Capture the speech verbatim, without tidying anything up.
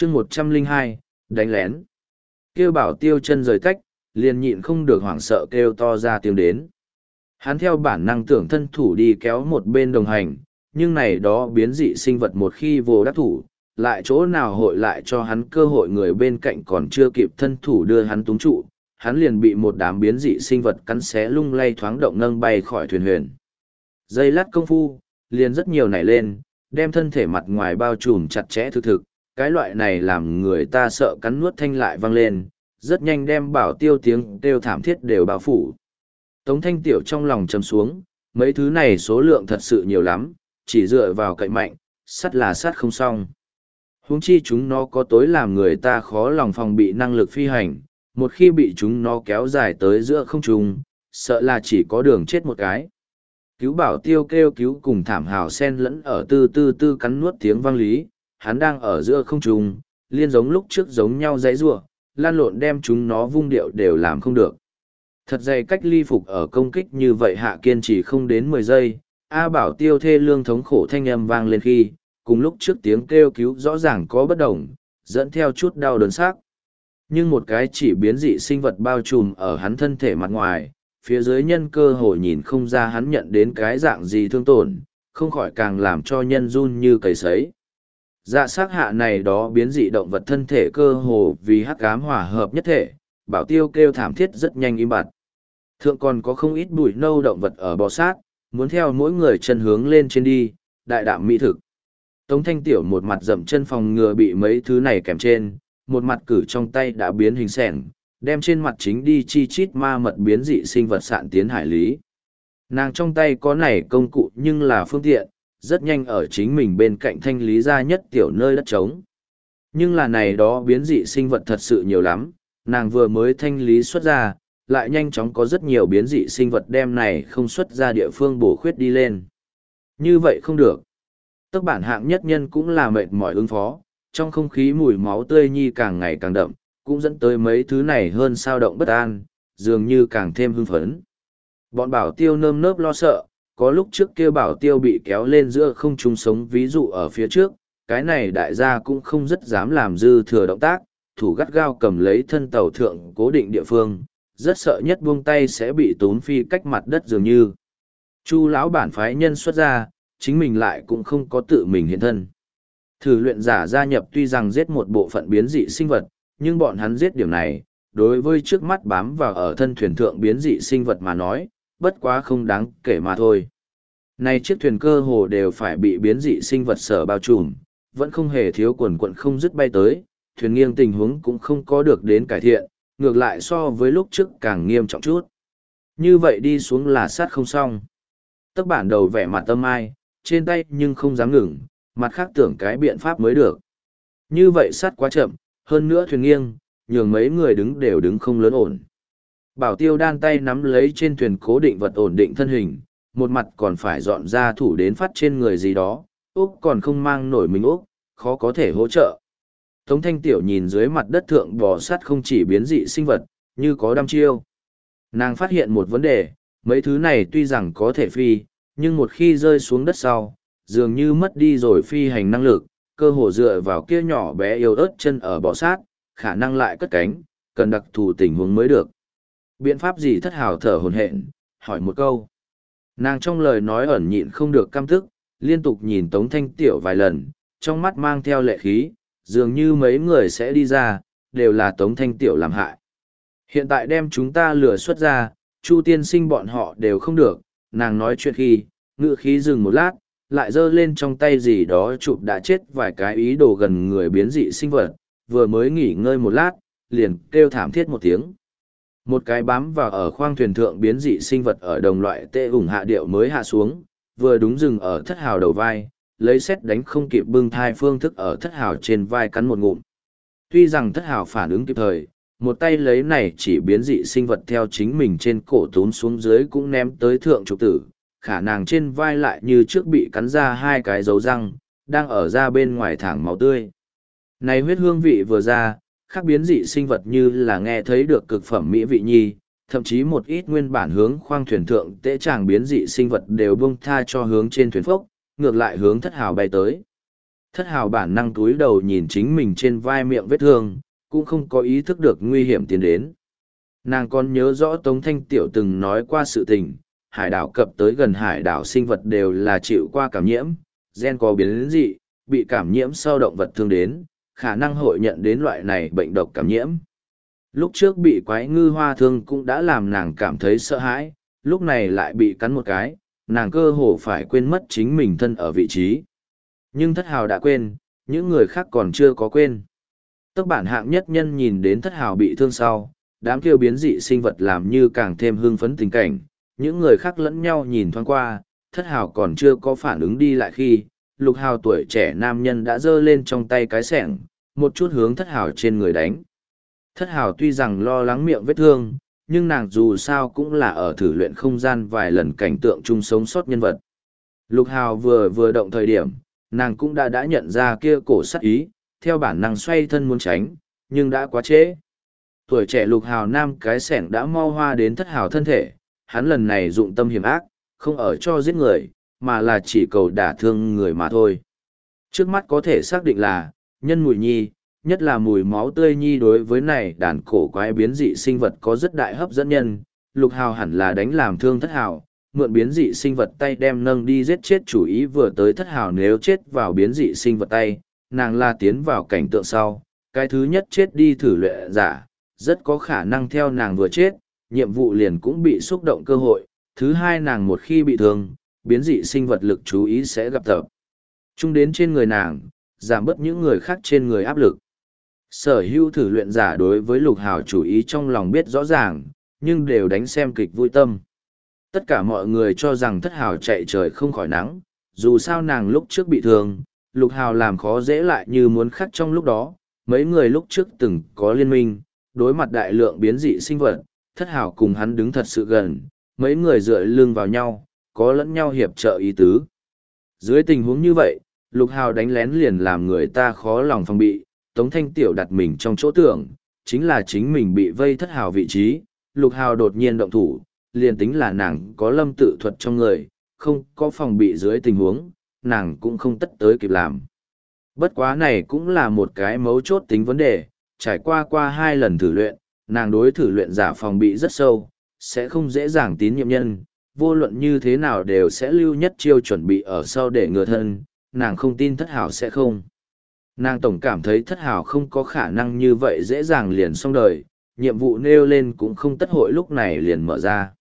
chương một trăm lẻ hai, đánh lén. Kêu Bảo Tiêu chân rời tách, liền nhịn không được hoảng sợ kêu to ra tiếng đến. Hắn theo bản năng tưởng thân thủ đi kéo một bên đồng hành, nhưng này đó biến dị sinh vật một khi vô đắc thủ, lại chỗ nào hội lại cho hắn cơ hội, người bên cạnh còn chưa kịp thân thủ đưa hắn túng trụ, hắn liền bị một đám biến dị sinh vật cắn xé lung lay thoáng động nâng bay khỏi thuyền huyền. Giây lát công phu, liền rất nhiều nảy lên, đem thân thể mặt ngoài bao trùm chặt chẽ thực thực, cái loại này làm người ta sợ cắn nuốt thanh lại vang lên, rất nhanh đem Bảo Tiêu tiếng kêu thảm thiết đều bao phủ. Tống Thanh Tiểu trong lòng trầm xuống, mấy thứ này số lượng thật sự nhiều lắm, chỉ dựa vào cậy mạnh, sắt là sắt không xong. Huống chi chúng nó có tối làm người ta khó lòng phòng bị năng lực phi hành, một khi bị chúng nó kéo dài tới giữa không trung, sợ là chỉ có đường chết một cái. Cứu Bảo Tiêu kêu cứu cùng thảm hào sen lẫn ở tư tư tư cắn nuốt tiếng vang lý, hắn đang ở giữa không trung, liên giống lúc trước giống nhau dãy rủa, lan lộn đem chúng nó vung điệu đều làm không được. Thật dày cách ly phục ở công kích như vậy hạ kiên trì không đến mười giây, A Bảo Tiêu thê lương thống khổ thanh âm vang lên khi, cùng lúc trước tiếng kêu cứu rõ ràng có bất đồng, dẫn theo chút đau đớn xác. Nhưng một cái chỉ biến dị sinh vật bao trùm ở hắn thân thể mặt ngoài, phía dưới nhân cơ hội nhìn không ra hắn nhận đến cái dạng gì thương tổn, không khỏi càng làm cho nhân run như cầy sấy. Dạ sát hạ này đó biến dị động vật thân thể cơ hồ vì hắc ám hòa hợp nhất thể, Bảo Tiêu kêu thảm thiết rất nhanh im bặt. Thượng còn có không ít bụi nâu động vật ở bò sát, muốn theo mỗi người chân hướng lên trên đi, đại đạm mỹ thực. Tống Thanh Tiểu một mặt dậm chân phòng ngừa bị mấy thứ này kèm trên, một mặt cử trong tay đã biến hình sẻng, đem trên mặt chính đi chi chít ma mật biến dị sinh vật sạn tiến hải lý. Nàng trong tay có này công cụ nhưng là phương tiện, rất nhanh ở chính mình bên cạnh thanh lý ra nhất tiểu nơi đất trống. Nhưng là này đó biến dị sinh vật thật sự nhiều lắm, nàng vừa mới thanh lý xuất ra, lại nhanh chóng có rất nhiều biến dị sinh vật đem này không xuất ra địa phương bổ khuyết đi lên. Như vậy không được. Tất bản hạng nhất nhân cũng là mệt mỏi ứng phó, trong không khí mùi máu tươi nhi càng ngày càng đậm, cũng dẫn tới mấy thứ này hơn sao động bất an, dường như càng thêm hưng phấn. Bọn Bảo Tiêu nơm nớp lo sợ, có lúc trước kia Bảo Tiêu bị kéo lên giữa không trung sống ví dụ ở phía trước, cái này đại gia cũng không rất dám làm dư thừa động tác, thủ gắt gao cầm lấy thân tàu thượng cố định địa phương, rất sợ nhất buông tay sẽ bị tốn phi cách mặt đất dường như. Chu lão bản phái nhân xuất ra, chính mình lại cũng không có tự mình hiện thân. Thử luyện giả gia nhập tuy rằng giết một bộ phận biến dị sinh vật, nhưng bọn hắn giết điểm này, đối với trước mắt bám vào ở thân thuyền thượng biến dị sinh vật mà nói, bất quá không đáng kể mà thôi. Này chiếc thuyền cơ hồ đều phải bị biến dị sinh vật sở bao trùm, vẫn không hề thiếu quần quận không dứt bay tới, thuyền nghiêng tình huống cũng không có được đến cải thiện, ngược lại so với lúc trước càng nghiêm trọng chút. Như vậy đi xuống là sát không xong. Tất bản đầu vẻ mặt tâm ai, trên tay nhưng không dám ngừng, mặt khác tưởng cái biện pháp mới được. Như vậy sát quá chậm, hơn nữa thuyền nghiêng, nhường mấy người đứng đều đứng không lớn ổn. Bảo Tiêu đan tay nắm lấy trên thuyền cố định vật ổn định thân hình, một mặt còn phải dọn ra thủ đến phát trên người gì đó, Úc còn không mang nổi mình Úc, khó có thể hỗ trợ. Tống Thanh Tiểu nhìn dưới mặt đất thượng bò sát không chỉ biến dị sinh vật, như có đăm chiêu. Nàng phát hiện một vấn đề, mấy thứ này tuy rằng có thể phi, nhưng một khi rơi xuống đất sau, dường như mất đi rồi phi hành năng lực, cơ hồ dựa vào kia nhỏ bé yếu ớt chân ở bò sát, khả năng lại cất cánh, cần đặc thù tình huống mới được. Biện pháp gì thất hào thở hồn hển, hỏi một câu. Nàng trong lời nói ẩn nhịn không được căm tức, liên tục nhìn Tống Thanh Tiểu vài lần, trong mắt mang theo lệ khí, dường như mấy người sẽ đi ra, đều là Tống Thanh Tiểu làm hại. Hiện tại đem chúng ta lừa xuất ra, Chu tiên sinh bọn họ đều không được, nàng nói chuyện khi, ngự khí dừng một lát, lại giơ lên trong tay gì đó chụp đã chết vài cái ý đồ gần người biến dị sinh vật, vừa mới nghỉ ngơi một lát, liền kêu thảm thiết một tiếng. Một cái bám vào ở khoang thuyền thượng biến dị sinh vật ở đồng loại tê ủng hạ điệu mới hạ xuống, vừa đúng dừng ở thất hào đầu vai, lấy xét đánh không kịp bưng thai phương thức ở thất hào trên vai cắn một ngụm. Tuy rằng thất hào phản ứng kịp thời, một tay lấy này chỉ biến dị sinh vật theo chính mình trên cổ tún xuống dưới cũng ném tới thượng trục tử, khả năng trên vai lại như trước bị cắn ra hai cái dấu răng, đang ở ra bên ngoài thẳng máu tươi. Này huyết hương vị vừa ra, khác biến dị sinh vật như là nghe thấy được cực phẩm mỹ vị nhi, thậm chí một ít nguyên bản hướng khoang thuyền thượng tễ tràng biến dị sinh vật đều buông tha cho hướng trên thuyền phốc, ngược lại hướng thất hào bay tới. Thất hào bản năng túi đầu nhìn chính mình trên vai miệng vết thương, cũng không có ý thức được nguy hiểm tiến đến. Nàng còn nhớ rõ Tống Thanh Tiểu từng nói qua sự tình, hải đảo cập tới gần hải đảo sinh vật đều là chịu qua cảm nhiễm, gen có biến dị, bị cảm nhiễm sau động vật thương đến, khả năng hội nhận đến loại này bệnh độc cảm nhiễm. Lúc trước bị quái ngư hoa thương cũng đã làm nàng cảm thấy sợ hãi, lúc này lại bị cắn một cái, nàng cơ hồ phải quên mất chính mình thân ở vị trí. Nhưng thất hào đã quên, những người khác còn chưa có quên. Tốc bản hạng nhất nhân nhìn đến thất hào bị thương sau, đám kêu biến dị sinh vật làm như càng thêm hưng phấn tình cảnh, những người khác lẫn nhau nhìn thoáng qua, thất hào còn chưa có phản ứng đi lại khi, lục hào tuổi trẻ nam nhân đã giơ lên trong tay cái sẻng, một chút hướng thất hào trên người đánh. Thất hào tuy rằng lo lắng miệng vết thương, nhưng nàng dù sao cũng là ở thử luyện không gian vài lần cảnh tượng chung sống sót nhân vật. Lục hào vừa vừa động thời điểm, nàng cũng đã đã nhận ra kia cổ sát ý, theo bản năng xoay thân muốn tránh, nhưng đã quá trễ. Tuổi trẻ lục hào nam cái sẻng đã mau hoa đến thất hào thân thể, hắn lần này dụng tâm hiểm ác, không ở cho giết người, mà là chỉ cầu đả thương người mà thôi. Trước mắt có thể xác định là, nhân mùi nhi, nhất là mùi máu tươi nhi đối với này đàn cổ quái biến dị sinh vật có rất đại hấp dẫn nhân, lục hào hẳn là đánh làm thương thất hào, mượn biến dị sinh vật tay đem nâng đi giết chết chủ ý vừa tới thất hào nếu chết vào biến dị sinh vật tay, nàng la tiến vào cảnh tượng sau, cái thứ nhất chết đi thử luyện giả, rất có khả năng theo nàng vừa chết, nhiệm vụ liền cũng bị xúc động cơ hội, thứ hai nàng một khi bị thương, biến dị sinh vật lực chú ý sẽ gặp tập. Trung đến trên người nàng, giảm bớt những người khác trên người áp lực. Sở hữu thử luyện giả đối với lục hào chủ ý trong lòng biết rõ ràng, nhưng đều đánh xem kịch vui tâm. Tất cả mọi người cho rằng thất hào chạy trời không khỏi nắng, dù sao nàng lúc trước bị thương, lục hào làm khó dễ lại như muốn khắc trong lúc đó, mấy người lúc trước từng có liên minh, đối mặt đại lượng biến dị sinh vật, thất hào cùng hắn đứng thật sự gần, mấy người dựa lưng vào nhau, có lẫn nhau hiệp trợ ý tứ. Dưới tình huống như vậy, lục hào đánh lén liền làm người ta khó lòng phòng bị, Tống Thanh Tiểu đặt mình trong chỗ tưởng, chính là chính mình bị vây thất hào vị trí, lục hào đột nhiên động thủ, liền tính là nàng có lâm tự thuật trong người, không có phòng bị dưới tình huống, nàng cũng không tất tới kịp làm. Bất quá này cũng là một cái mấu chốt tính vấn đề, trải qua qua hai lần thử luyện, nàng đối thử luyện giả phòng bị rất sâu, sẽ không dễ dàng tín nhiệm nhân, vô luận như thế nào đều sẽ lưu nhất chiêu chuẩn bị ở sau để ngừa thân, nàng không tin thất hào sẽ không. Nàng tổng cảm thấy thất hào không có khả năng như vậy dễ dàng liền xong đời, nhiệm vụ nêu lên cũng không tất hội lúc này liền mở ra.